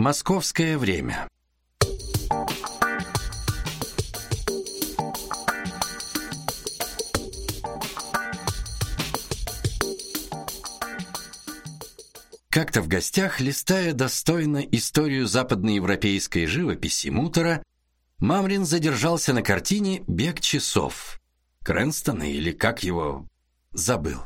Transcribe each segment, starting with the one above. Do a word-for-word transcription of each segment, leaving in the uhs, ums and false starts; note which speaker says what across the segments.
Speaker 1: Московское время. Как-то в гостях, листая достойно историю западноевропейской живописи Мутера, Мамрин задержался на картине «Бег часов» Крэнстона, или как его, забыл.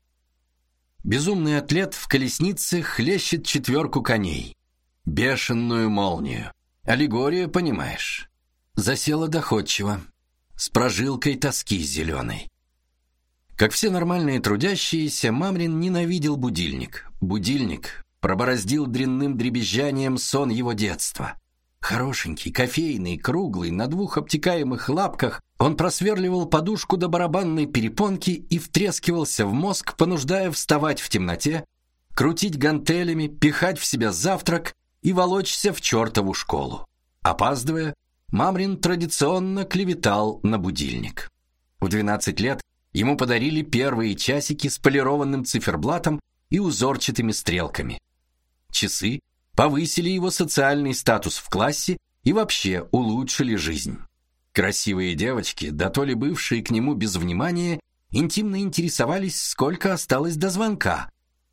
Speaker 1: Безумный атлет в колеснице хлещет четверку коней. Бешеную молнию. Аллегория, понимаешь. Засела доходчиво, с прожилкой тоски зеленой. Как все нормальные трудящиеся, Мамрин ненавидел будильник. Будильник пробороздил дрянным дребезжанием сон его детства. Хорошенький, кофейный, круглый, на двух обтекаемых лапках, он просверливал подушку до барабанной перепонки и втрескивался в мозг, понуждая вставать в темноте, крутить гантелями, пихать в себя завтрак и волочься в чертову школу. Опаздывая, Мамрин традиционно клеветал на будильник. В двенадцать лет ему подарили первые часики с полированным циферблатом и узорчатыми стрелками. Часы повысили его социальный статус в классе и вообще улучшили жизнь. Красивые девочки, да то ли бывшие к нему без внимания, интимно интересовались, сколько осталось до звонка.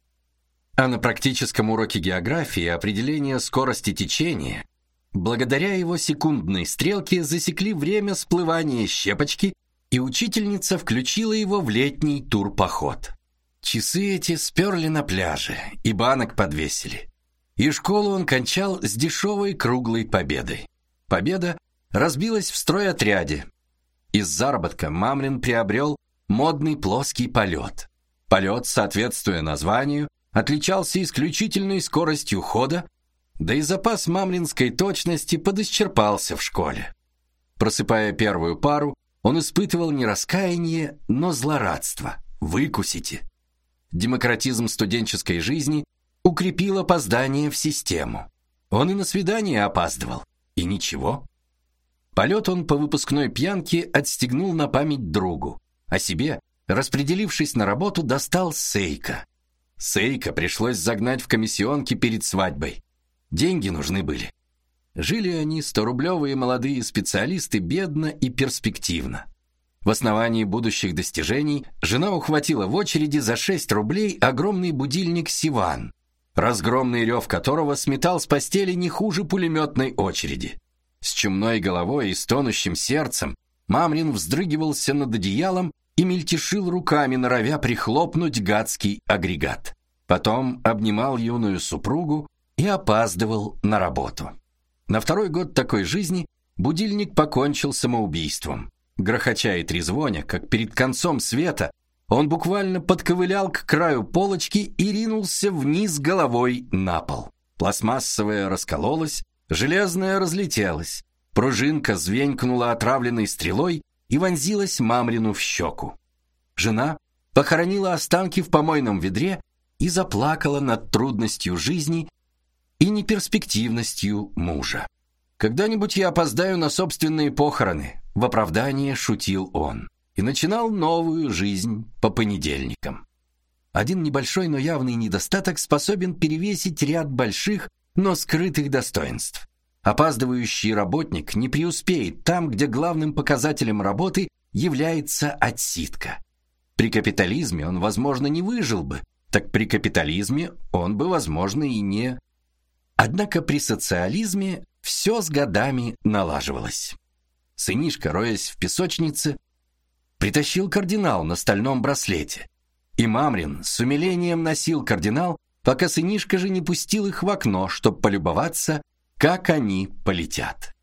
Speaker 1: А на практическом уроке географии определение скорости течения, благодаря его секундной стрелке, засекли время сплывания щепочки, и учительница включила его в летний турпоход. Часы эти сперли на пляже, и банок подвесили. И школу он кончал с дешевой круглой победой. Победа разбилась в стройотряде. Из заработка Мамрин приобрел модный плоский полет. Полет, соответствуя названию, отличался исключительной скоростью хода, да и запас мамринской точности подисчерпался в школе. Просыпая первую пару, он испытывал не раскаяние, но злорадство. Выкусите. Демократизм студенческой жизни укрепил опоздание в систему. Он и на свидание опаздывал. И ничего. Полет он по выпускной пьянке отстегнул на память другу, а себе, распределившись на работу, достал сейка. Сейка пришлось загнать в комиссионки перед свадьбой. Деньги нужны были. Жили они, сторублевые молодые специалисты, бедно и перспективно. В основании будущих достижений жена ухватила в очереди за шесть рублей огромный будильник «Сиван», разгромный рев которого сметал с постели не хуже пулеметной очереди. С чумной головой и стонущим сердцем Мамрин вздрыгивался над одеялом и мельтешил руками, норовя прихлопнуть гадский агрегат. Потом обнимал юную супругу и опаздывал на работу. На второй год такой жизни будильник покончил самоубийством. Грохоча и трезвоня, как перед концом света, он буквально подковылял к краю полочки и ринулся вниз головой на пол. Пластмассовая раскололась, железная разлетелась, пружинка звенькнула отравленной стрелой и вонзилась Мамрину в щеку. Жена похоронила останки в помойном ведре и заплакала над трудностью жизни и неперспективностью мужа. «Когда-нибудь я опоздаю на собственные похороны», — в оправдание шутил он, и начинал новую жизнь по понедельникам. Один небольшой, но явный недостаток способен перевесить ряд больших, но скрытых достоинств. Опаздывающий работник не преуспеет там, где главным показателем работы является отсидка. При капитализме он, возможно, не выжил бы, так при капитализме он бы, возможно, и не... Однако при социализме все с годами налаживалось. Сынишка, роясь в песочнице, притащил кардинал на стальном браслете. И Мамрин с умилением носил кардинал, пока сынишка же не пустил их в окно, чтобы полюбоваться, как они полетят.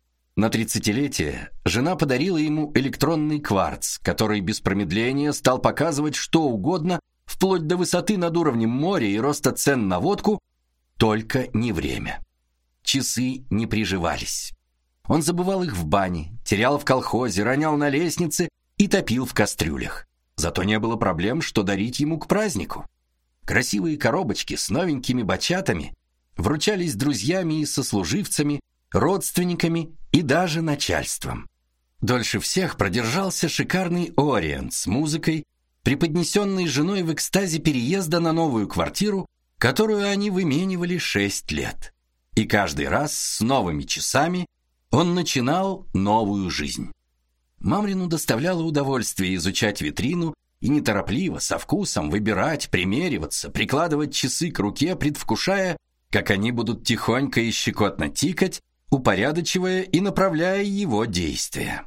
Speaker 1: На тридцатилетие жена подарила ему электронный кварц, который без промедления стал показывать что угодно, вплоть до высоты над уровнем моря и роста цен на водку, только не время. Часы не приживались. Он забывал их в бане, терял в колхозе, ронял на лестнице и топил в кастрюлях. Зато не было проблем, что дарить ему к празднику. Красивые коробочки с новенькими бачатами вручались друзьями и сослуживцами, родственниками и даже начальством. Дольше всех продержался шикарный Ориент с музыкой, преподнесенный женой в экстазе переезда на новую квартиру, которую они выменивали шесть лет. И каждый раз с новыми часами он начинал новую жизнь. Мамрину доставляло удовольствие изучать витрину и неторопливо, со вкусом выбирать, примериваться, прикладывать часы к руке, предвкушая, как они будут тихонько и щекотно тикать, упорядочивая и направляя его действия.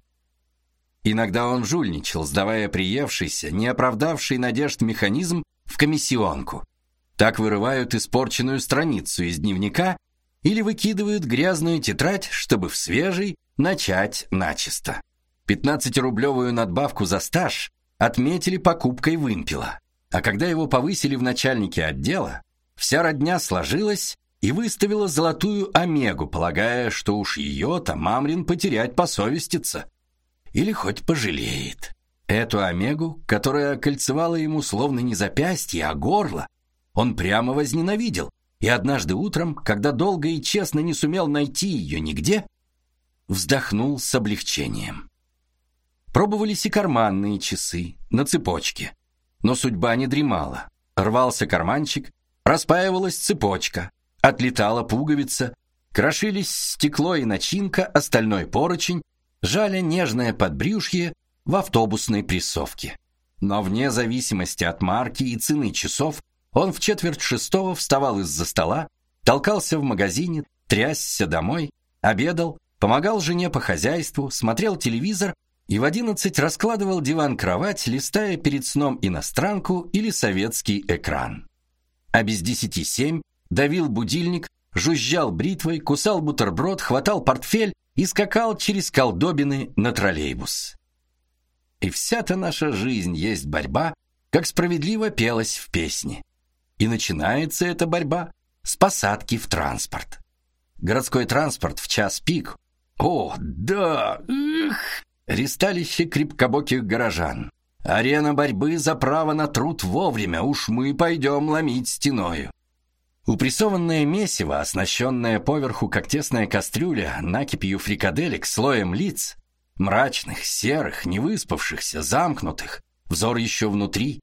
Speaker 1: Иногда он жульничал, сдавая приевшийся, не оправдавший надежд механизм в комиссионку. Так вырывают испорченную страницу из дневника или выкидывают грязную тетрадь, чтобы в свежий начать начисто. пятнадцатирублевую надбавку за стаж отметили покупкой вымпела. А когда его повысили в начальники отдела, вся родня сложилась и выставила золотую омегу, полагая, что уж ее-то Мамрин потерять посовестится. Или хоть пожалеет. Эту омегу, которая кольцевала ему словно не запястье, а горло, он прямо возненавидел. И однажды утром, когда долго и честно не сумел найти ее нигде, вздохнул с облегчением. Пробовались и карманные часы на цепочке. Но судьба не дремала. Рвался карманчик, распаивалась цепочка, отлетала пуговица, крошились стекло и начинка, остальной поручень, жали нежное подбрюшье в автобусной прессовке. Но вне зависимости от марки и цены часов, он в четверть шестого вставал из-за стола, толкался в магазине, трясся домой, обедал, помогал жене по хозяйству, смотрел телевизор и в одиннадцать раскладывал диван-кровать, листая перед сном иностранку или советский экран. А без десяти семь давил будильник, жужжал бритвой, кусал бутерброд, хватал портфель и скакал через колдобины на троллейбус. И вся-то наша жизнь есть борьба, как справедливо пелось в песне. И начинается эта борьба с посадки в транспорт. Городской транспорт в час пик. О, да, эх, ристалище крепкобоких горожан. Арена борьбы за право на труд вовремя, уж мы пойдем ломить стеною. Упрессованное месиво, оснащенное поверху как тесная кастрюля накипью фрикаделек слоем лиц, мрачных, серых, невыспавшихся, замкнутых, взор еще внутри,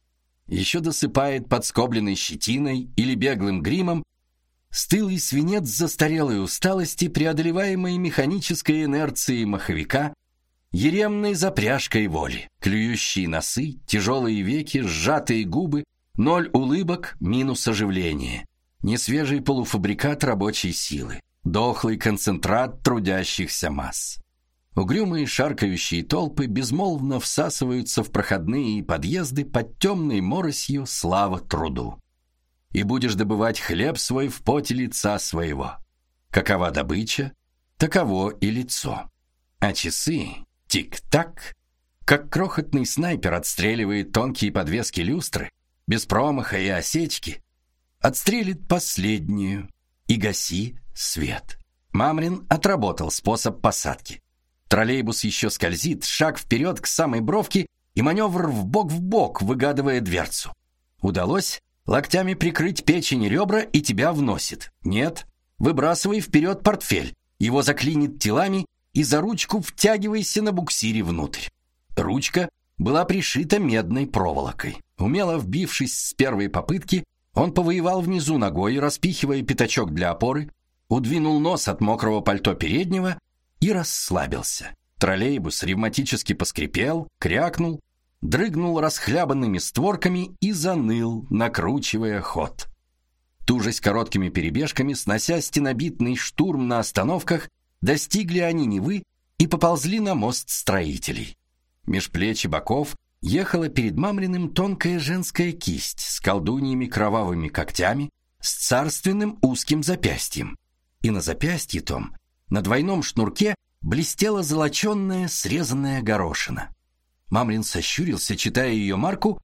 Speaker 1: еще досыпает подскобленной щетиной или беглым гримом, стылый свинец застарелой усталости, преодолеваемой механической инерцией маховика, еремной запряжкой воли, клюющие носы, тяжелые веки, сжатые губы, ноль улыбок, минус оживление, несвежий полуфабрикат рабочей силы, дохлый концентрат трудящихся масс. Угрюмые шаркающие толпы безмолвно всасываются в проходные подъезды под темной моросью слава труду. И будешь добывать хлеб свой в поте лица своего. Какова добыча, таково и лицо. А часы тик-так, как крохотный снайпер отстреливает тонкие подвески люстры, без промаха и осечки, отстрелит последнюю и гаси свет. Мамрин отработал способ посадки. Троллейбус еще скользит, шаг вперед к самой бровке и маневр вбок в бок, выгадывая дверцу. Удалось локтями прикрыть печень и ребра, и тебя вносит. Нет, выбрасывай вперед портфель, его заклинит телами, и за ручку втягивайся на буксире внутрь. Ручка была пришита медной проволокой. Умело вбившись с первой попытки, он повоевал внизу ногой, распихивая пятачок для опоры, удвинул нос от мокрого пальто переднего и расслабился. Троллейбус ревматически поскрипел, крякнул, дрыгнул расхлябанными створками и заныл, накручивая ход. Тужась короткими перебежками, снося стенобитный штурм на остановках, достигли они Невы и поползли на мост строителей. Меж плеч и боков ехала перед Мамриным тонкая женская кисть с колдуньими кровавыми когтями, с царственным узким запястьем. И на запястье том на двойном шнурке блестела золоченная срезанная горошина. Мамрин сощурился, читая ее марку,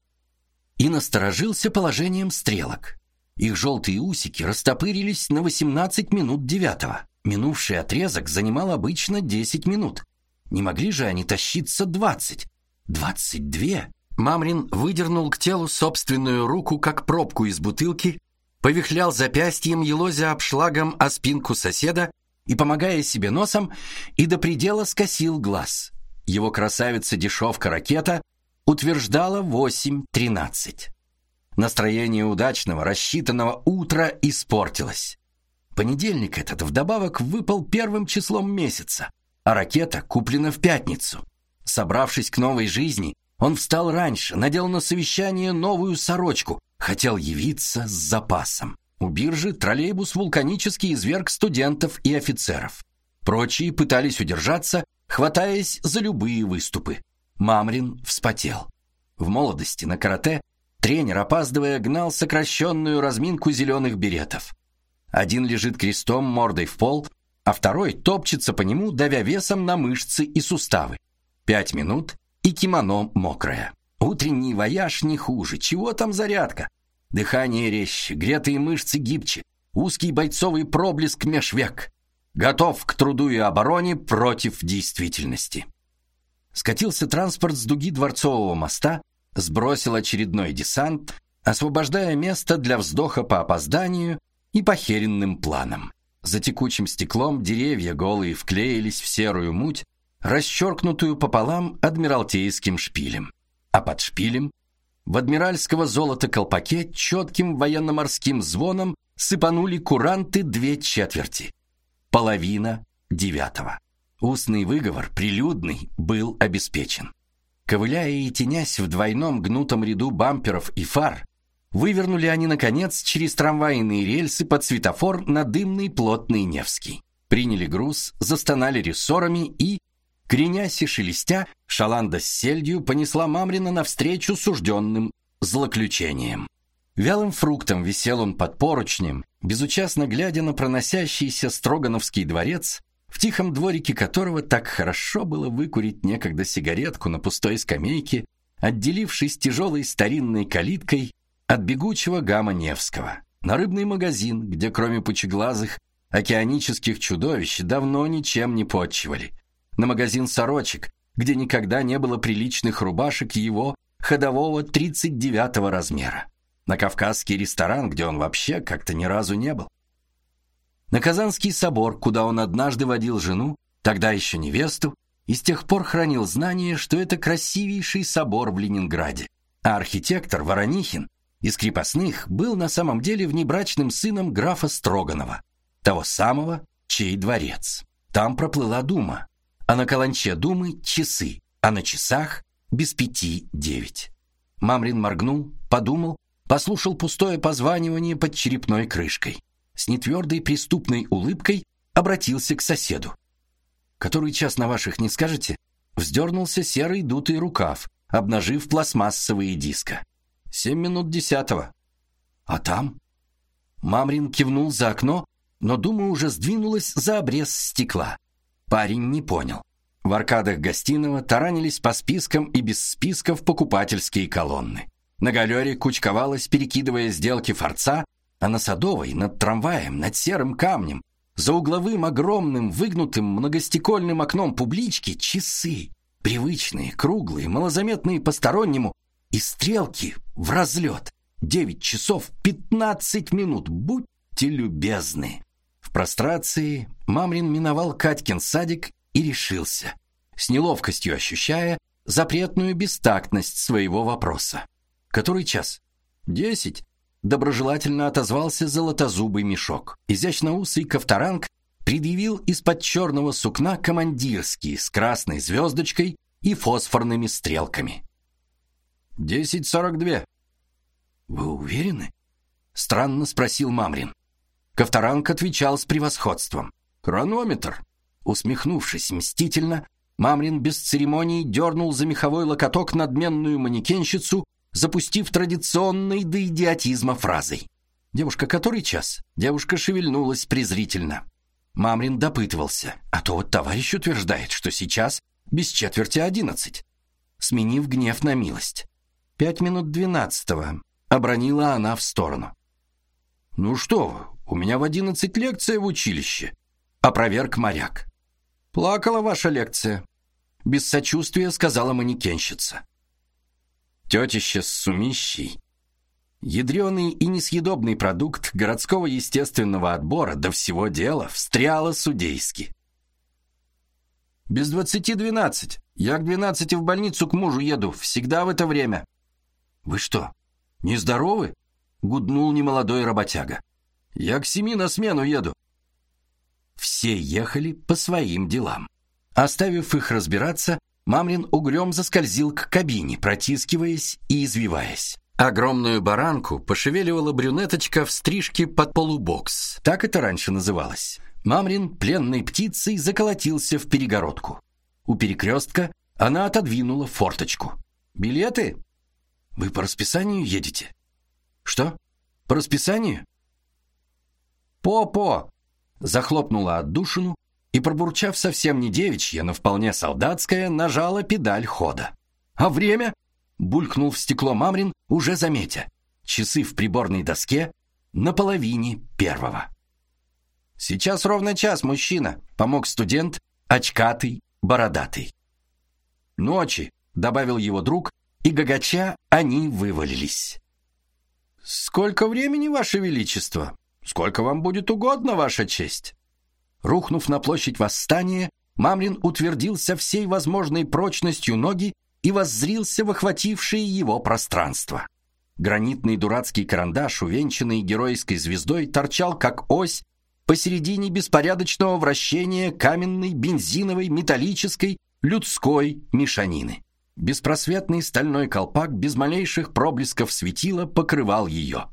Speaker 1: и насторожился положением стрелок. Их желтые усики растопырились на восемнадцать минут девятого. Минувший отрезок занимал обычно десять минут. Не могли же они тащиться двадцать? Двадцать две? Мамрин выдернул к телу собственную руку, как пробку из бутылки, повихлял запястьем, елозя обшлагом о спинку соседа и, помогая себе носом, и до предела скосил глаз. Его красавица-дешевка-ракета утверждала восемь тринадцать. Настроение удачного, рассчитанного утра испортилось. Понедельник этот вдобавок выпал первым числом месяца, а ракета куплена в пятницу. Собравшись к новой жизни, он встал раньше, надел на совещание новую сорочку, хотел явиться с запасом. У биржи троллейбус вулканически изверг студентов и офицеров. Прочие пытались удержаться, хватаясь за любые выступы. Мамрин вспотел. В молодости на карате тренер, опаздывая, гнал сокращенную разминку зеленых беретов. Один лежит крестом мордой в пол, а второй топчется по нему, давя весом на мышцы и суставы. Пять минут, и кимоно мокрое. Утренний вояж не хуже. Чего там зарядка? Дыхание резче, гретые мышцы гибче, узкий бойцовый проблеск меж век. Готов к труду и обороне против действительности. Скатился транспорт с дуги Дворцового моста, сбросил очередной десант, освобождая место для вздоха по опозданию и похеренным планам. За текучим стеклом деревья голые вклеились в серую муть, расчеркнутую пополам адмиралтейским шпилем. А под шпилем в адмиральского золота колпаке четким военно-морским звоном сыпанули куранты две четверти. Половина девятого. Устный выговор, прилюдный, был обеспечен. Ковыляя и тенясь в двойном гнутом ряду бамперов и фар, вывернули они, наконец, через трамвайные рельсы под светофор на дымный плотный Невский. Приняли груз, застонали рессорами и, кренясь и шелестя, шаланда с сельдью понесла Мамрина навстречу сужденным злоключением. Вялым фруктом висел он под поручнем, безучастно глядя на проносящийся Строгановский дворец, в тихом дворике которого так хорошо было выкурить некогда сигаретку на пустой скамейке, отделившись тяжелой старинной калиткой от бегучего гама Невского, на рыбный магазин, где кроме пучеглазых океанических чудовищ давно ничем не подчивали, на магазин сорочек, где никогда не было приличных рубашек его ходового тридцать девятого размера, на кавказский ресторан, где он вообще как-то ни разу не был, на Казанский собор, куда он однажды водил жену, тогда еще невесту, и с тех пор хранил знание, что это красивейший собор в Ленинграде, а архитектор Воронихин из крепостных был на самом деле внебрачным сыном графа Строганова, того самого, чей дворец. Там проплыла дума, а на каланче думы часы, а на часах без пяти девять. Мамрин моргнул, подумал, послушал пустое позванивание под черепной крышкой. С нетвердой преступной улыбкой обратился к соседу. «Который час на ваших, не скажете?» Вздернулся серый дутый рукав, обнажив пластмассовые диска. «Семь минут десятого». «А там?» Мамрин кивнул за окно, но дума уже сдвинулась за обрез стекла. Парень не понял. В аркадах гостиного таранились по спискам и без списков покупательские колонны. На галере кучковалась, перекидывая сделки форца, а на Садовой, над трамваем, над серым камнем, за угловым огромным выгнутым многостекольным окном публички часы, привычные, круглые, малозаметные постороннему, и стрелки в разлет. Девять часов пятнадцать минут, будьте любезны. В прострации Мамрин миновал Катькин садик и решился, с неловкостью ощущая запретную бестактность своего вопроса. «Который час?» «Десять». Доброжелательно отозвался золотозубый мешок. Изящноусый Ковторанг предъявил из-под черного сукна командирский с красной звездочкой и фосфорными стрелками. «Десять сорок две». «Вы уверены?» — странно спросил Мамрин. Ковторанг отвечал с превосходством. «Хронометр». Усмехнувшись мстительно, Мамрин без церемоний дернул за меховой локоток надменную манекенщицу, запустив традиционной до идиотизма фразой. «Девушка, который час?» Девушка шевельнулась презрительно. Мамрин допытывался, а то вот товарищ утверждает, что сейчас без четверти одиннадцать. Сменив гнев на милость. «Пять минут двенадцатого», — обронила она в сторону. «Ну что вы, у меня в одиннадцать лекция в училище», — опроверг моряк. «Плакала ваша лекция», — без сочувствия сказала манекенщица. Тетище с сумищей. Ядреный и несъедобный продукт городского естественного отбора до всего дела встряла судейски. «Без двадцати двенадцать. Я к двенадцати в больницу к мужу еду. Всегда в это время». «Вы что, нездоровы?» — гуднул немолодой работяга. Я к семи на смену еду». Все ехали по своим делам. Оставив их разбираться, Мамрин угрём заскользил к кабине, протискиваясь и извиваясь. Огромную баранку пошевеливала брюнеточка в стрижке под полубокс. Так это раньше называлось. Мамрин пленной птицей заколотился в перегородку. У перекрестка она отодвинула форточку. «Билеты? Вы по расписанию едете?» «Что? По расписанию?» «По-по!» захлопнула отдушину и, пробурчав совсем не девичье, но вполне солдатское, нажала педаль хода. «А время?» — булькнул в стекло Мамрин, уже заметя. Часы в приборной доске на половине первого. «Сейчас ровно час, мужчина», — помог студент, очкатый, бородатый. «Ночи», — добавил его друг, и гагача они вывалились. «Сколько времени, Ваше Величество? Сколько вам будет угодно, Ваша честь?» Рухнув на площадь Восстания, Мамрин утвердился всей возможной прочностью ноги и воззрился в охватившее его пространство. Гранитный дурацкий карандаш, увенчанный героической звездой, торчал как ось посередине беспорядочного вращения каменной, бензиновой, металлической, людской мешанины. Беспросветный стальной колпак без малейших проблесков светила покрывал ее.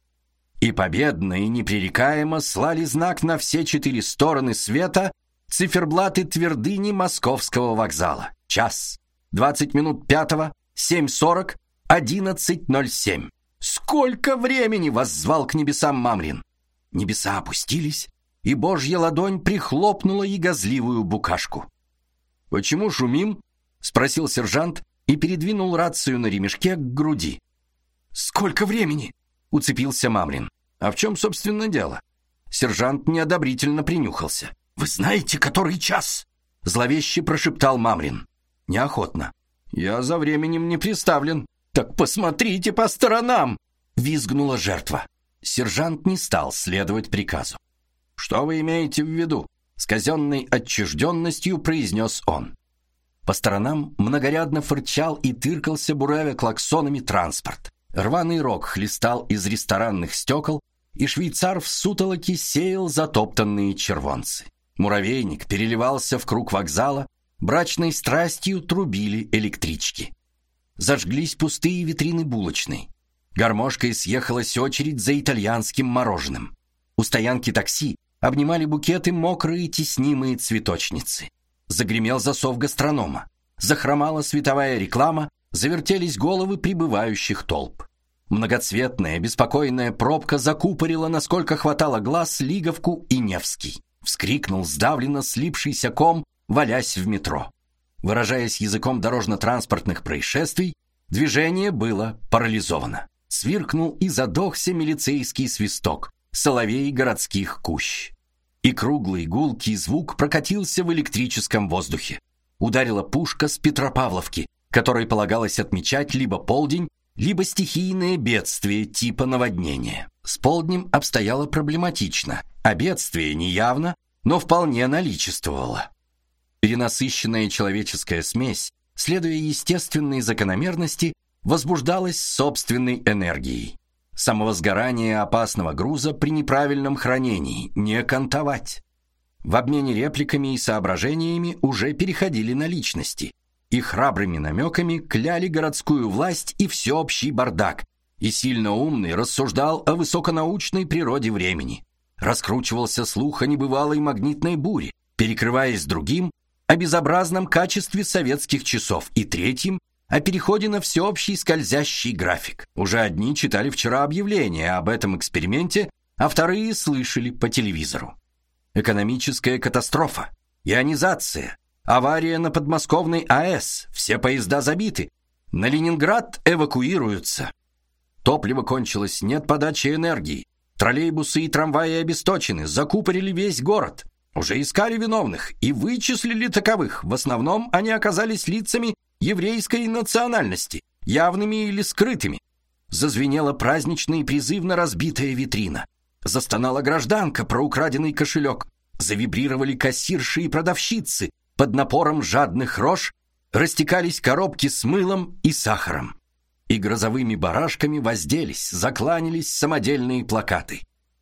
Speaker 1: И победно и непререкаемо слали знак на все четыре стороны света циферблаты твердыни Московского вокзала. Час, двадцать минут пятого, семь сорок, одиннадцать ноль семь. «Сколько времени!» — воззвал к небесам Мамрин. Небеса опустились, и Божья ладонь прихлопнула ягозливую букашку. «Почему шумим?» — спросил сержант и передвинул рацию на ремешке к груди. «Сколько времени?» — уцепился Мамрин. «А в чем, собственно, дело?» Сержант неодобрительно принюхался. «Вы знаете, который час?» — зловеще прошептал Мамрин. Неохотно. «Я за временем не приставлен». «Так посмотрите по сторонам!» — визгнула жертва. Сержант не стал следовать приказу. «Что вы имеете в виду?» — с казенной отчужденностью произнес он. По сторонам многорядно фырчал и тыркался, буравя клаксонами, транспорт. Рваный рог хлестал из ресторанных стекол, и швейцар в сутолоке сеял затоптанные червонцы. Муравейник переливался в круг вокзала, брачной страстью трубили электрички. Зажглись пустые витрины булочной. Гармошкой съехалась очередь за итальянским мороженым. У стоянки такси обнимали букеты мокрые теснимые цветочницы. Загремел засов гастронома. Захромала световая реклама, завертелись головы прибывающих толп. Многоцветная, беспокойная пробка закупорила, насколько хватало глаз, Лиговку и Невский. Вскрикнул сдавленно слипшийся ком, валясь в метро. Выражаясь языком дорожно-транспортных происшествий, движение было парализовано. Свиркнул и задохся милицейский свисток, соловей городских кущ. И круглый гулкий звук прокатился в электрическом воздухе. Ударила пушка с Петропавловки, которой полагалось отмечать либо полдень, либо стихийное бедствие типа наводнения. С полднем обстояло проблематично, а бедствие неявно, но вполне наличествовало. Перенасыщенная человеческая смесь, следуя естественной закономерности, возбуждалась собственной энергией. Самовозгорание опасного груза при неправильном хранении не кантовать. В обмене репликами и соображениями уже переходили на личности, и храбрыми намеками кляли городскую власть и всеобщий бардак, и сильно умный рассуждал о высоконаучной природе времени. Раскручивался слух о небывалой магнитной буре, перекрываясь другим о безобразном качестве советских часов и третьим о переходе на всеобщий скользящий график. Уже одни читали вчера объявления об этом эксперименте, а вторые слышали по телевизору. Экономическая катастрофа, ионизация, авария на подмосковной АЭС, все поезда забиты, на Ленинград эвакуируются. Топливо кончилось, нет подачи энергии, троллейбусы и трамваи обесточены, закупорили весь город. Уже искали виновных и вычислили таковых. В основном они оказались лицами еврейской национальности, явными или скрытыми. Зазвенела празднично и призывно разбитая витрина. Застонала гражданка про украденный кошелек. Завибрировали кассирши и продавщицы. Под напором жадных рож растекались коробки с мылом и сахаром. И грозовыми барашками возделись, закланялись самодельные плакаты.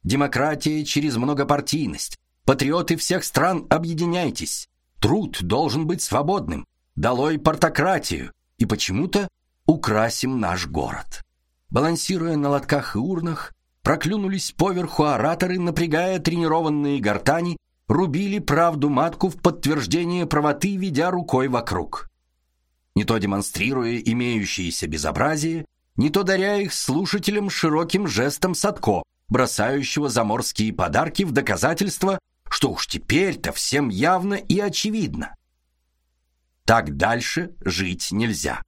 Speaker 1: Демократия через многопартийность. Патриоты всех стран, объединяйтесь. Труд должен быть свободным. Долой партократию. И почему-то украсим наш город. Балансируя на лотках и урнах, проклюнулись поверху ораторы, напрягая тренированные гортани, рубили правду матку в подтверждение правоты, ведя рукой вокруг. Не то демонстрируя имеющиеся безобразие, не то даря их слушателям широким жестом Садко, бросающего заморские подарки в доказательство, что уж теперь-то всем явно и очевидно. Так дальше жить нельзя.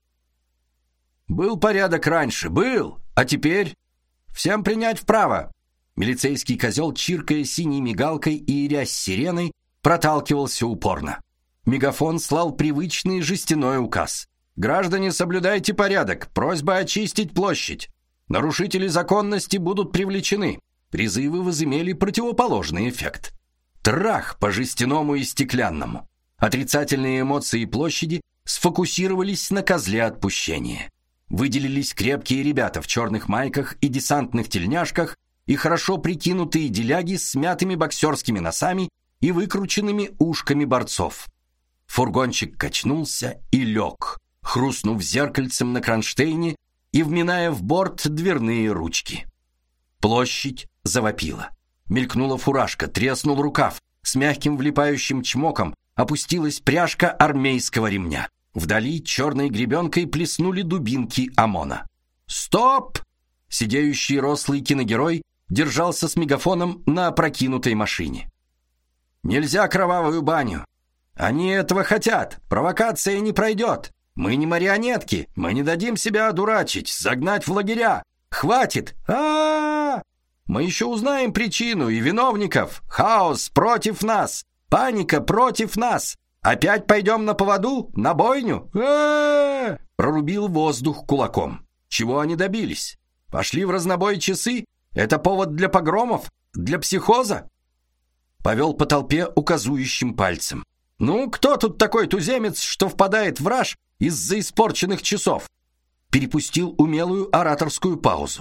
Speaker 1: Был порядок раньше, был, а теперь всем принять вправо. Милицейский козел, чиркая синей мигалкой и рясь сиреной, проталкивался упорно. Мегафон слал привычный жестяной указ. Граждане, соблюдайте порядок. Просьба очистить площадь. Нарушители законности будут привлечены. Призывы возымели противоположный эффект. Трах по жестяному и стеклянному. Отрицательные эмоции площади сфокусировались на козле отпущения. Выделились крепкие ребята в черных майках и десантных тельняшках и хорошо прикинутые деляги с смятыми боксерскими носами и выкрученными ушками борцов. Фургончик качнулся и лег, хрустнув зеркальцем на кронштейне и вминая в борт дверные ручки. Площадь завопила. Мелькнула фуражка, треснул рукав, с мягким влипающим чмоком опустилась пряжка армейского ремня. Вдали черной гребенкой плеснули дубинки ОМОНа. «Стоп!» Сидеющий рослый киногерой держался с мегафоном на опрокинутой машине. «Нельзя кровавую баню! Они этого хотят! Провокация не пройдет! Мы не марионетки! Мы не дадим себя одурачить, загнать в лагеря! Хватит! А-а-а! Мы еще узнаем причину и виновников! Хаос против нас! Паника против нас! Опять пойдем на поводу? На бойню? А-а-а! Прорубил воздух кулаком. Чего они добились? Пошли в разнобой часы? Это повод для погромов? Для психоза? Повел по толпе указующим пальцем. Ну, кто тут такой туземец, что впадает в раж из-за испорченных часов? Перепустил умелую ораторскую паузу.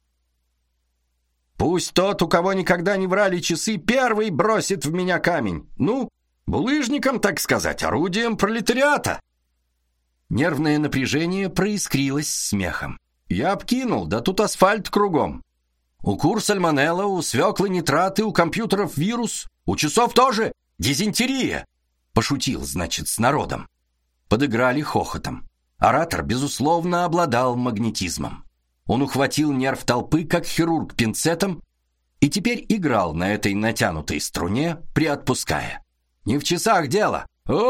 Speaker 1: Пусть тот, у кого никогда не врали часы, первый бросит в меня камень. Ну, булыжником, так сказать, орудием пролетариата. Нервное напряжение проискрилось смехом. Я обкинул, да тут асфальт кругом. У кур сальмонелла, у свеклы нитраты, у компьютеров вирус, у часов тоже дизентерия. Пошутил, значит, с народом. Подыграли хохотом. Оратор, безусловно, обладал магнетизмом. Он ухватил нерв толпы, как хирург пинцетом, и теперь играл на этой натянутой струне, приотпуская. Не в часах дело.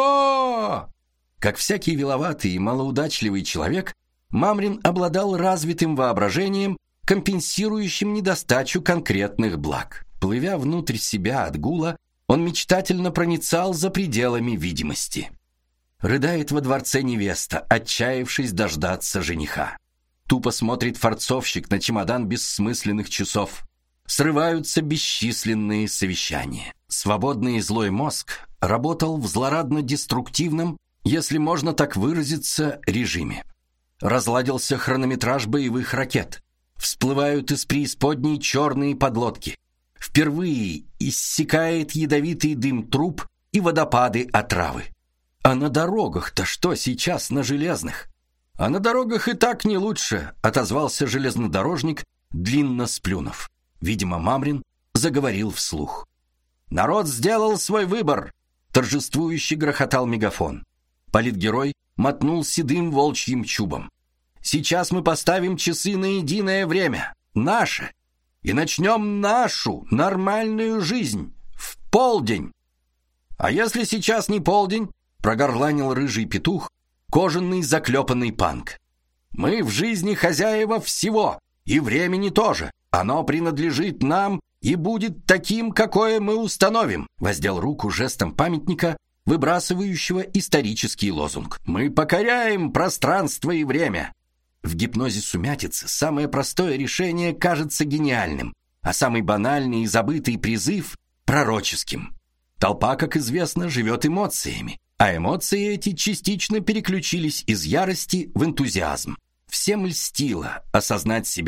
Speaker 1: О! Как всякий виловатый и малоудачливый человек, Мамрин обладал развитым воображением, компенсирующим недостачу конкретных благ. Плывя внутрь себя от гула, он мечтательно проницал за пределами видимости. Рыдает во дворце невеста, отчаявшись дождаться жениха. Тупо смотрит форцовщик на чемодан бессмысленных часов. Срываются бесчисленные совещания. Свободный и злой мозг работал в злорадно-деструктивном, если можно так выразиться, режиме. Разладился хронометраж боевых ракет. Всплывают из преисподней черные подлодки. Впервые иссякает ядовитый дым труб и водопады отравы. А на дорогах-то что сейчас на железных? А на дорогах и так не лучше, отозвался железнодорожник, длинно сплюнув. Видимо, Мамрин заговорил вслух. Народ сделал свой выбор, торжествующе грохотал мегафон. Политгерой мотнул седым волчьим чубом. Сейчас мы поставим часы на единое время, наше, и начнем нашу нормальную жизнь в полдень. А если сейчас не полдень, прогорланил рыжий петух, кожаный заклепанный панк. Мы в жизни хозяева всего, и времени тоже. Оно принадлежит нам и будет таким, какое мы установим. Воздел руку жестом памятника, выбрасывающего исторический лозунг. Мы покоряем пространство и время. В гипнозе сумятицы самое простое решение кажется гениальным, а самый банальный и забытый призыв пророческим. Толпа, как известно, живет эмоциями, а эмоции эти частично переключились из ярости в энтузиазм. Всем льстило осознать себя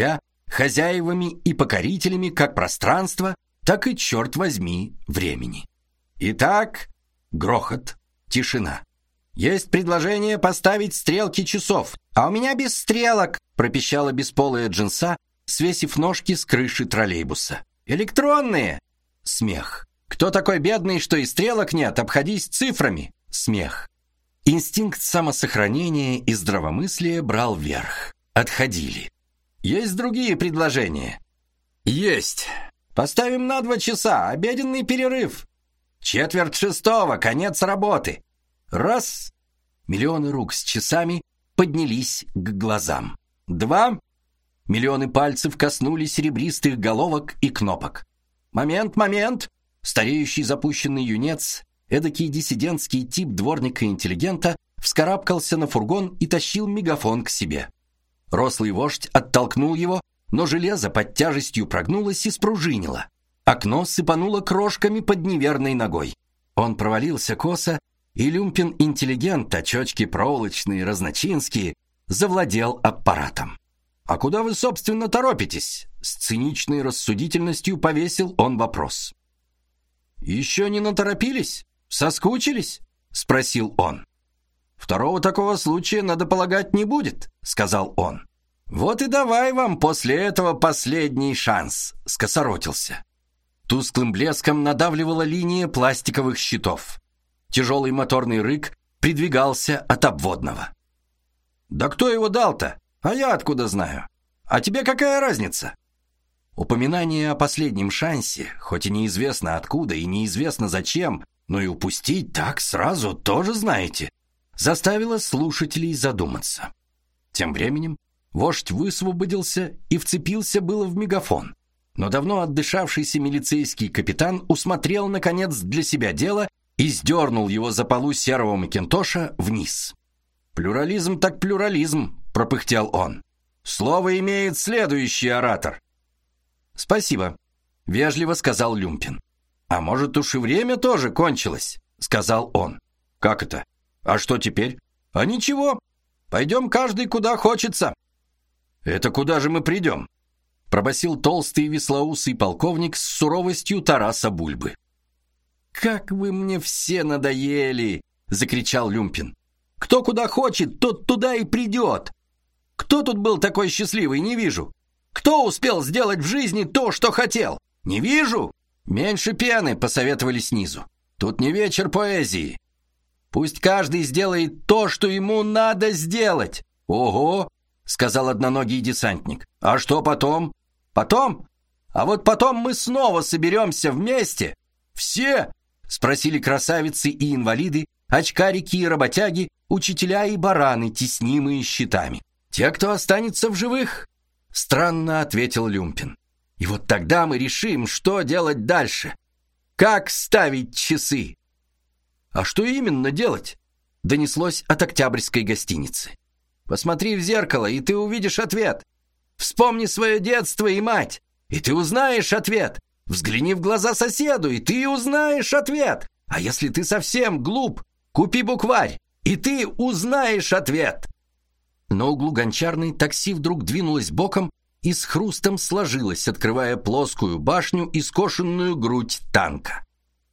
Speaker 1: хозяевами и покорителями как пространства, так и, черт возьми, времени. Итак, грохот, тишина. Есть предложение поставить стрелки часов. А у меня без стрелок, пропищала бесполая джинса, свесив ножки с крыши троллейбуса. Электронные. Смех. Кто такой бедный, что и стрелок нет, обходись цифрами. Смех. Инстинкт самосохранения и здравомыслия брал верх. Отходили. Есть другие предложения? Есть. Поставим на два часа, обеденный перерыв. Четверть шестого, конец работы. Раз. Миллионы рук с часами поднялись к глазам. Два. Миллионы пальцев коснулись серебристых головок и кнопок. Момент, момент. Стареющий запущенный юнец, эдакий диссидентский тип дворника-интеллигента, вскарабкался на фургон и тащил мегафон к себе. Рослый вождь оттолкнул его, но железо под тяжестью прогнулось и спружинило. Окно сыпануло крошками под неверной ногой. Он провалился косо, и люмпен-интеллигент, очечки проволочные, разночинские, завладел аппаратом. «А куда вы, собственно, торопитесь?» С циничной рассудительностью повесил он вопрос. «Еще не наторопились? Соскучились?» — спросил он. «Второго такого случая, надо полагать, не будет», — сказал он. «Вот и давай вам после этого последний шанс», — скосоротился. Тусклым блеском надавливала линия пластиковых щитов. Тяжелый моторный рык придвигался от обводного. «Да кто его дал-то? А я откуда знаю? А тебе какая разница?» Упоминание о последнем шансе, хоть и неизвестно откуда и неизвестно зачем, но и упустить так сразу тоже знаете, заставило слушателей задуматься. Тем временем вождь высвободился и вцепился было в мегафон, но давно отдышавшийся милицейский капитан усмотрел наконец для себя дело и сдернул его за полу серого макинтоша вниз. «Плюрализм так плюрализм», — пропыхтел он. «Слово имеет следующий оратор». «Спасибо», — вежливо сказал Люмпин. «А может, уж и время тоже кончилось», — сказал он. «Как это? А что теперь?» «А ничего. Пойдем каждый куда хочется». «Это куда же мы придем?» — пробасил толстый веслоусый полковник с суровостью Тараса Бульбы. «Как вы мне все надоели!» — закричал Люмпин. «Кто куда хочет, тот туда и придет. Кто тут был такой счастливый, не вижу. Кто успел сделать в жизни то, что хотел? Не вижу. Меньше пены, посоветовали снизу. Тут не вечер поэзии. Пусть каждый сделает то, что ему надо сделать. Ого, сказал одноногий десантник. А что потом? Потом? А вот потом мы снова соберемся вместе. Все? Спросили красавицы и инвалиды, очкарики и работяги, учителя и бараны, теснимые щитами. Те, кто останется в живых? Странно ответил Люмпин. И вот тогда мы решим, что делать дальше. Как ставить часы? А что именно делать? Донеслось от Октябрьской гостиницы. Посмотри в зеркало, и ты увидишь ответ. Вспомни свое детство и мать, и ты узнаешь ответ. Взгляни в глаза соседу, и ты узнаешь ответ. А если ты совсем глуп, купи букварь, и ты узнаешь ответ. На углу Гончарной такси вдруг двинулось боком и с хрустом сложилось, открывая плоскую башню и скошенную грудь танка.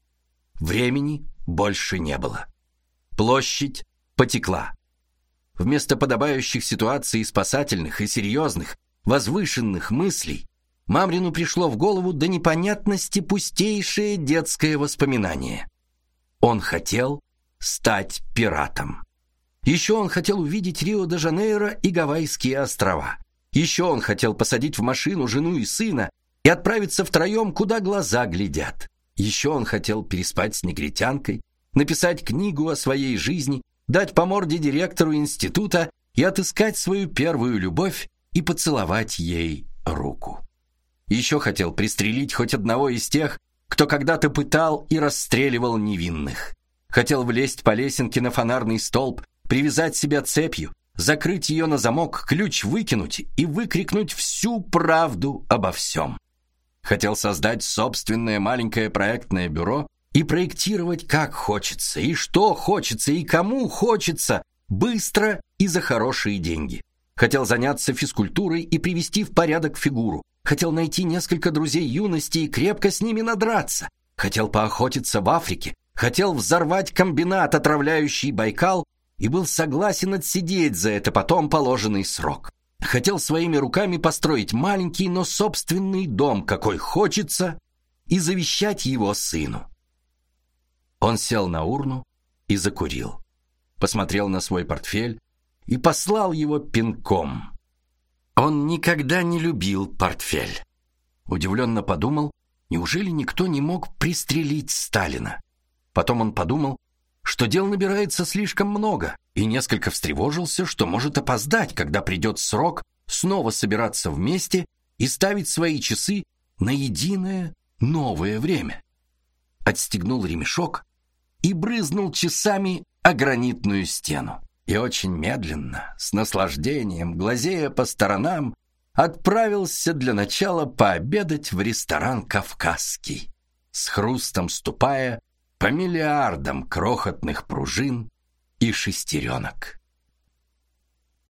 Speaker 1: Времени больше не было. Площадь потекла. Вместо подобающих ситуаций спасательных и серьезных, возвышенных мыслей, Мамрину пришло в голову до непонятности пустейшее детское воспоминание. Он хотел стать пиратом. Еще он хотел увидеть Рио-де-Жанейро и Гавайские острова. Еще он хотел посадить в машину жену и сына и отправиться втроем, куда глаза глядят. Еще он хотел переспать с негритянкой, написать книгу о своей жизни, дать по морде директору института и отыскать свою первую любовь и поцеловать ей руку. Еще хотел пристрелить хоть одного из тех, кто когда-то пытал и расстреливал невинных. Хотел влезть по лесенке на фонарный столб, привязать себя цепью, закрыть ее на замок, ключ выкинуть и выкрикнуть всю правду обо всем. Хотел создать собственное маленькое проектное бюро и проектировать как хочется, и что хочется, и кому хочется, быстро и за хорошие деньги. Хотел заняться физкультурой и привести в порядок фигуру. Хотел найти несколько друзей юности и крепко с ними надраться. Хотел поохотиться в Африке. Хотел взорвать комбинат, отравляющий Байкал, и был согласен отсидеть за это потом положенный срок. Хотел своими руками построить маленький, но собственный дом, какой хочется, и завещать его сыну. Он сел на урну и закурил. Посмотрел на свой портфель и послал его пинком. Он никогда не любил портфель. Удивленно подумал, неужели никто не мог пристрелить Сталина? Потом он подумал, что дел набирается слишком много, и несколько встревожился, что может опоздать, когда придет срок снова собираться вместе и ставить свои часы на единое новое время. Отстегнул ремешок и брызнул часами о гранитную стену. И очень медленно, с наслаждением, глазея по сторонам, отправился для начала пообедать в ресторан «Кавказский», с хрустом ступая по миллиардам крохотных пружин и шестеренок.